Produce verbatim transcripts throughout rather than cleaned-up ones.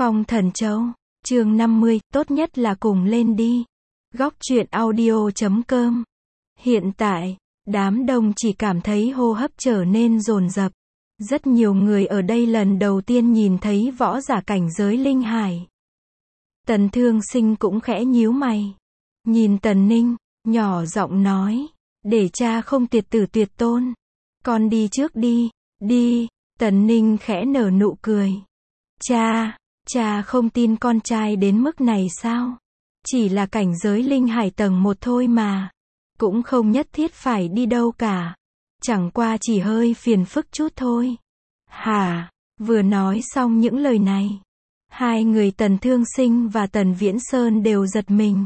Phong Thần Châu, chương năm mươi, tốt nhất là cùng lên đi. Góc truyện audio chấm com. Hiện tại, đám đông chỉ cảm thấy hô hấp trở nên dồn dập. Rất nhiều người ở đây lần đầu tiên nhìn thấy võ giả cảnh giới linh hải. Tần Thương Sinh cũng khẽ nhíu mày. Nhìn Tần Ninh, nhỏ giọng nói, để cha không tiệt tử tuyệt tôn. Con đi trước đi, đi. Tần Ninh khẽ nở nụ cười. Cha, cha không tin con trai đến mức này sao? Chỉ là cảnh giới linh hải tầng một thôi mà. Cũng không nhất thiết phải đi đâu cả. Chẳng qua chỉ hơi phiền phức chút thôi. Hả? Vừa nói xong những lời này, hai người Tần Thương Sinh và Tần Viễn Sơn đều giật mình.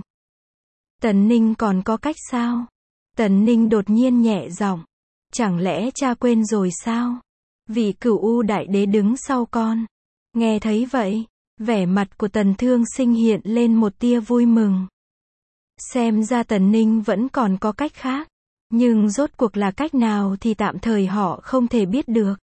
Tần Ninh còn có cách sao? Tần Ninh đột nhiên nhẹ giọng. Chẳng lẽ cha quên rồi sao? Vị Cửu U Đại Đế đứng sau con. Nghe thấy vậy, vẻ mặt của Tần Thương Sinh hiện lên một tia vui mừng. Xem ra Tần Ninh vẫn còn có cách khác. Nhưng rốt cuộc là cách nào thì tạm thời họ không thể biết được.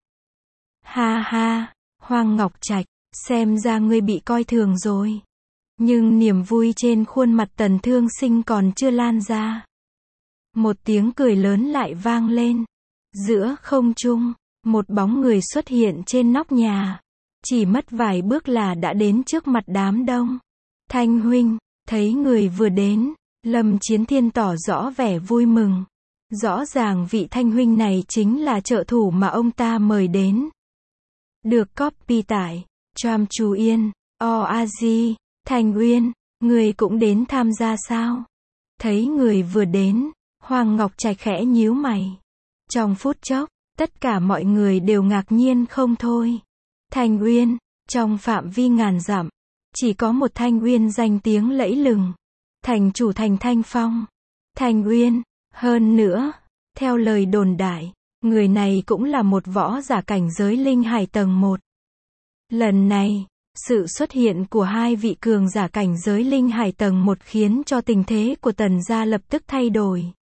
Ha ha, Hoang Ngọc Trạch, xem ra ngươi bị coi thường rồi. Nhưng niềm vui trên khuôn mặt Tần Thương Sinh còn chưa lan ra. Một tiếng cười lớn lại vang lên. Giữa không trung, một bóng người xuất hiện trên nóc nhà. Chỉ mất vài bước là đã đến trước mặt đám đông. Thanh huynh, thấy người vừa đến, Lâm Chiến Thiên tỏ rõ vẻ vui mừng. Rõ ràng vị Thanh huynh này chính là trợ thủ mà ông ta mời đến. Được copy tải, Tram Chú Yên, O A Di, Thành Uyên, người cũng đến tham gia sao? Thấy người vừa đến, Hoàng Ngọc Trạch khẽ nhíu mày. Trong phút chốc, tất cả mọi người đều ngạc nhiên không thôi. Thành Uyên, trong phạm vi ngàn dặm, chỉ có một Thanh Uyên danh tiếng lẫy lừng. Thành chủ thành Thanh Phong. Thành Uyên, hơn nữa, theo lời đồn đại, người này cũng là một võ giả cảnh giới linh hải tầng một. Lần này, sự xuất hiện của hai vị cường giả cảnh giới linh hải tầng một khiến cho tình thế của Tần gia lập tức thay đổi.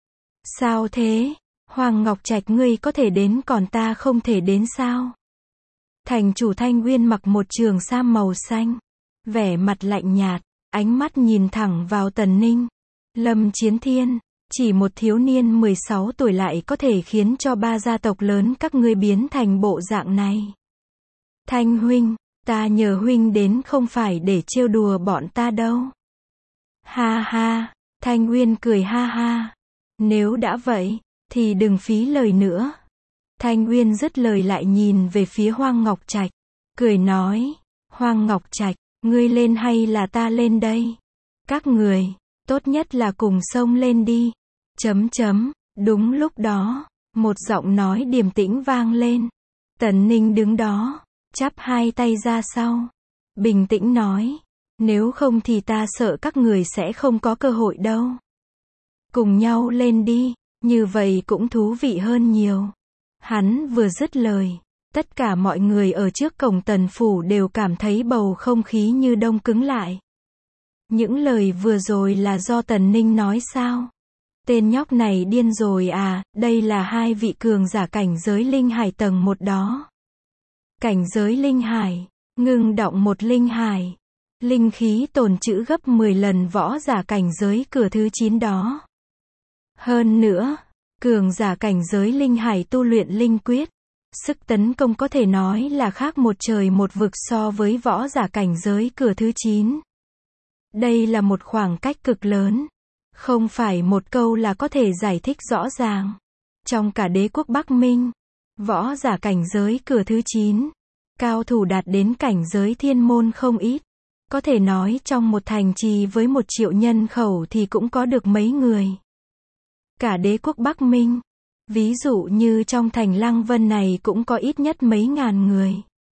Sao thế? Hoàng Ngọc Trạch ngươi có thể đến còn ta không thể đến sao? Thành chủ Thanh Uyên mặc một trường sam màu xanh, vẻ mặt lạnh nhạt, ánh mắt nhìn thẳng vào Tần Ninh. Lâm Chiến Thiên, chỉ một thiếu niên mười sáu tuổi lại có thể khiến cho ba gia tộc lớn các ngươi biến thành bộ dạng này. Thanh huynh, ta nhờ huynh đến không phải để trêu đùa bọn ta đâu. Ha ha, Thanh Uyên cười ha ha. Nếu đã vậy, thì đừng phí lời nữa. Thanh Uyên dứt lời lại nhìn về phía Hoang Ngọc Trạch, cười nói, Hoang Ngọc Trạch, ngươi lên hay là ta lên đây? Các người, tốt nhất là cùng xông lên đi. Chấm chấm, đúng lúc đó, một giọng nói điềm tĩnh vang lên. Tần Ninh đứng đó, chắp hai tay ra sau, bình tĩnh nói, nếu không thì ta sợ các người sẽ không có cơ hội đâu. Cùng nhau lên đi, như vậy cũng thú vị hơn nhiều. Hắn vừa dứt lời, tất cả mọi người ở trước cổng Tần phủ đều cảm thấy bầu không khí như đông cứng lại. Những lời vừa rồi là do Tần Ninh nói sao? Tên nhóc này điên rồi à? Đây là hai vị cường giả cảnh giới linh hải tầng một đó. Cảnh giới linh hải, ngưng động một linh hải. Linh khí tồn trữ gấp mười lần võ giả cảnh giới cửa thứ chín đó. Hơn nữa, cường giả cảnh giới linh hải tu luyện linh quyết. Sức tấn công có thể nói là khác một trời một vực so với võ giả cảnh giới cửa thứ chín. Đây là một khoảng cách cực lớn. Không phải một câu là có thể giải thích rõ ràng. Trong cả đế quốc Bắc Minh, võ giả cảnh giới cửa thứ chín, cao thủ đạt đến cảnh giới thiên môn không ít. Có thể nói trong một thành trì với một triệu nhân khẩu thì cũng có được mấy người. Cả đế quốc Bắc Minh, ví dụ như trong thành Lăng Vân này cũng có ít nhất mấy ngàn người.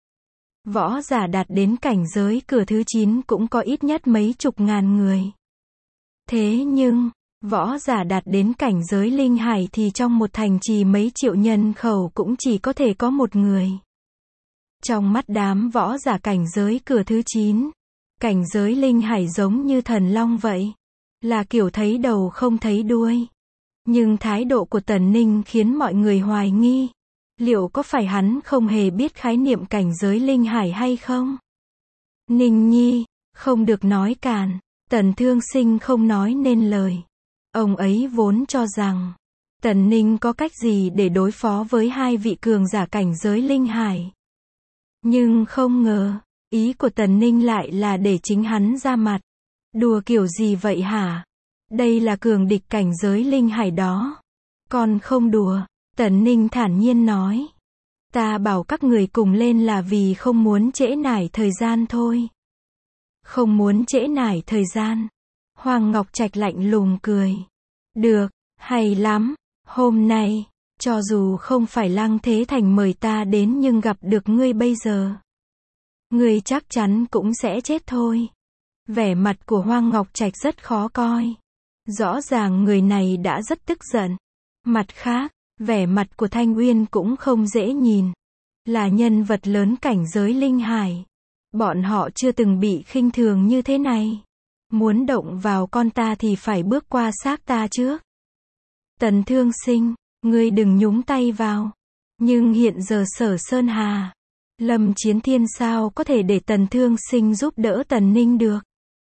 Võ giả đạt đến cảnh giới cửa thứ chín cũng có ít nhất mấy chục ngàn người. Thế nhưng, võ giả đạt đến cảnh giới linh hải thì trong một thành trì mấy triệu nhân khẩu cũng chỉ có thể có một người. Trong mắt đám võ giả cảnh giới cửa thứ chín, cảnh giới linh hải giống như thần long vậy. Là kiểu thấy đầu không thấy đuôi. Nhưng thái độ của Tần Ninh khiến mọi người hoài nghi. Liệu có phải hắn không hề biết khái niệm cảnh giới linh hải hay không? Ninh Nhi, không được nói càn. Tần Thương Sinh không nói nên lời. Ông ấy vốn cho rằng, Tần Ninh có cách gì để đối phó với hai vị cường giả cảnh giới linh hải. Nhưng không ngờ, ý của Tần Ninh lại là để chính hắn ra mặt. Đùa kiểu gì vậy hả? Đây là cường địch cảnh giới linh hải đó. Còn không đùa, Tần Ninh thản nhiên nói. Ta bảo các người cùng lên là vì không muốn trễ nải thời gian thôi. Không muốn trễ nải thời gian. Hoàng Ngọc Trạch lạnh lùng cười. Được, hay lắm. Hôm nay, cho dù không phải Lăng Thế Thành mời ta đến nhưng gặp được ngươi bây giờ, ngươi chắc chắn cũng sẽ chết thôi. Vẻ mặt của Hoàng Ngọc Trạch rất khó coi. Rõ ràng người này đã rất tức giận. Mặt khác, vẻ mặt của Thanh Uyên cũng không dễ nhìn. Là nhân vật lớn cảnh giới linh hải. Bọn họ chưa từng bị khinh thường như thế này. Muốn động vào con ta thì phải bước qua xác ta trước. Tần Thương Sinh, ngươi đừng nhúng tay vào. Nhưng hiện giờ Sở Sơn Hà, Lâm Chiến Thiên sao có thể để Tần Thương Sinh giúp đỡ Tần Ninh được.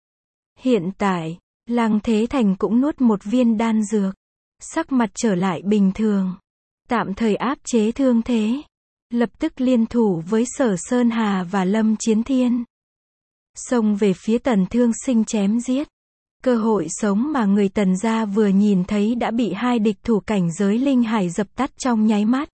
Hiện tại, Lăng Thế Thành cũng nuốt một viên đan dược. Sắc mặt trở lại bình thường. Tạm thời áp chế thương thế. Lập tức liên thủ với Sở Sơn Hà và Lâm Chiến Thiên. Xông về phía Tần Thương Sinh chém giết. Cơ hội sống mà người Tần gia vừa nhìn thấy đã bị hai địch thủ cảnh giới linh hải dập tắt trong nháy mắt.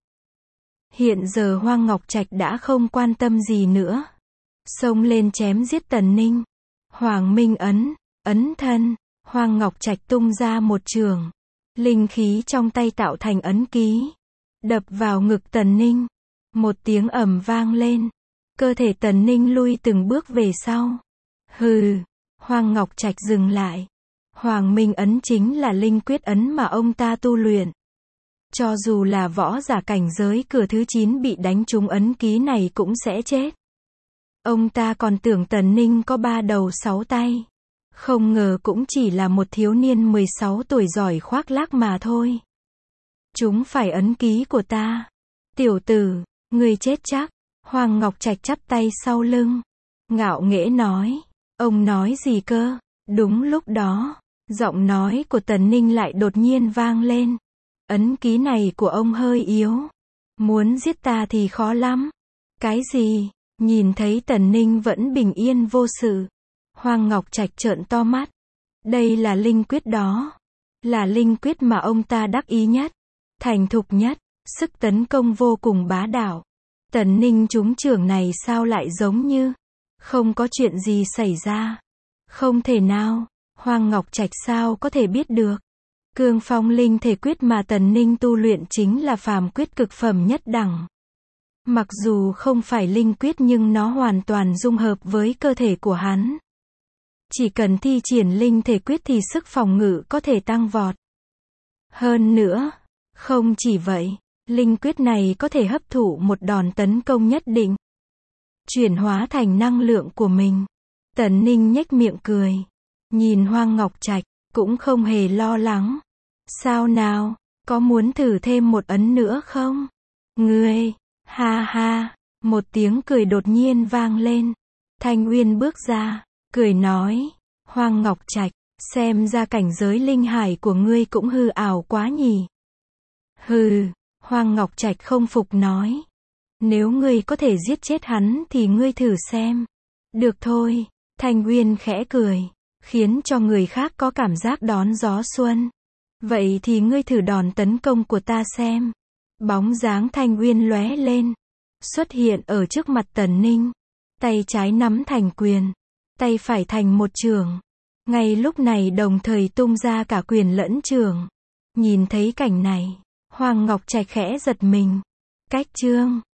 Hiện giờ Hoàng Ngọc Trạch đã không quan tâm gì nữa. Xông lên chém giết Tần Ninh. Hoàng Minh ấn, ấn thân. Hoàng Ngọc Trạch tung ra một trường. Linh khí trong tay tạo thành ấn ký. Đập vào ngực Tần Ninh. Một tiếng ầm vang lên. Cơ thể Tần Ninh lui từng bước về sau. Hừ. Hoàng Ngọc Trạch dừng lại. Hoàng Minh ấn chính là linh quyết ấn mà ông ta tu luyện. Cho dù là võ giả cảnh giới cửa thứ chín bị đánh trúng ấn ký này cũng sẽ chết. Ông ta còn tưởng Tần Ninh có ba đầu sáu tay. Không ngờ cũng chỉ là một thiếu niên mười sáu tuổi giỏi khoác lác mà thôi. Chúng phải ấn ký của ta. Tiểu tử, ngươi chết chắc. Hoàng Ngọc Trạch chắp tay sau lưng. Ngạo nghễ nói. Ông nói gì cơ? Đúng lúc đó, giọng nói của Tần Ninh lại đột nhiên vang lên. Ấn ký này của ông hơi yếu. Muốn giết ta thì khó lắm. Cái gì? Nhìn thấy Tần Ninh vẫn bình yên vô sự. Hoàng Ngọc Trạch trợn to mắt. Đây là linh quyết đó. Là linh quyết mà ông ta đắc ý nhất. Thành thục nhất. Sức tấn công vô cùng bá đạo. Tần Ninh trúng trưởng này sao lại giống như không có chuyện gì xảy ra. Không thể nào. Hoàng Ngọc Trạch sao có thể biết được. Cương phong linh thể quyết mà Tần Ninh tu luyện chính là phàm quyết cực phẩm nhất đẳng. Mặc dù không phải linh quyết nhưng nó hoàn toàn dung hợp với cơ thể của hắn. Chỉ cần thi triển linh thể quyết thì sức phòng ngự có thể tăng vọt. Hơn nữa, không chỉ vậy, linh quyết này có thể hấp thụ một đòn tấn công nhất định. Chuyển hóa thành năng lượng của mình. Tần Ninh nhếch miệng cười. Nhìn Hoàng Ngọc Trạch, cũng không hề lo lắng. Sao nào, có muốn thử thêm một ấn nữa không? Ngươi, ha ha, một tiếng cười đột nhiên vang lên. Thanh Uyên bước ra, cười nói. Hoàng Ngọc Trạch, xem ra cảnh giới linh hải của ngươi cũng hư ảo quá nhỉ. Hừ, Hoàng Ngọc Trạch không phục nói. Nếu ngươi có thể giết chết hắn thì ngươi thử xem. Được thôi, Thanh Uyên khẽ cười, khiến cho người khác có cảm giác đón gió xuân. Vậy thì ngươi thử đòn tấn công của ta xem. Bóng dáng Thanh Uyên lóe lên, xuất hiện ở trước mặt Tần Ninh. Tay trái nắm thành quyền, tay phải thành một chưởng. Ngay lúc này đồng thời tung ra cả quyền lẫn chưởng. Nhìn thấy cảnh này, Hoàng Ngọc Trạch khẽ giật mình. Cách chương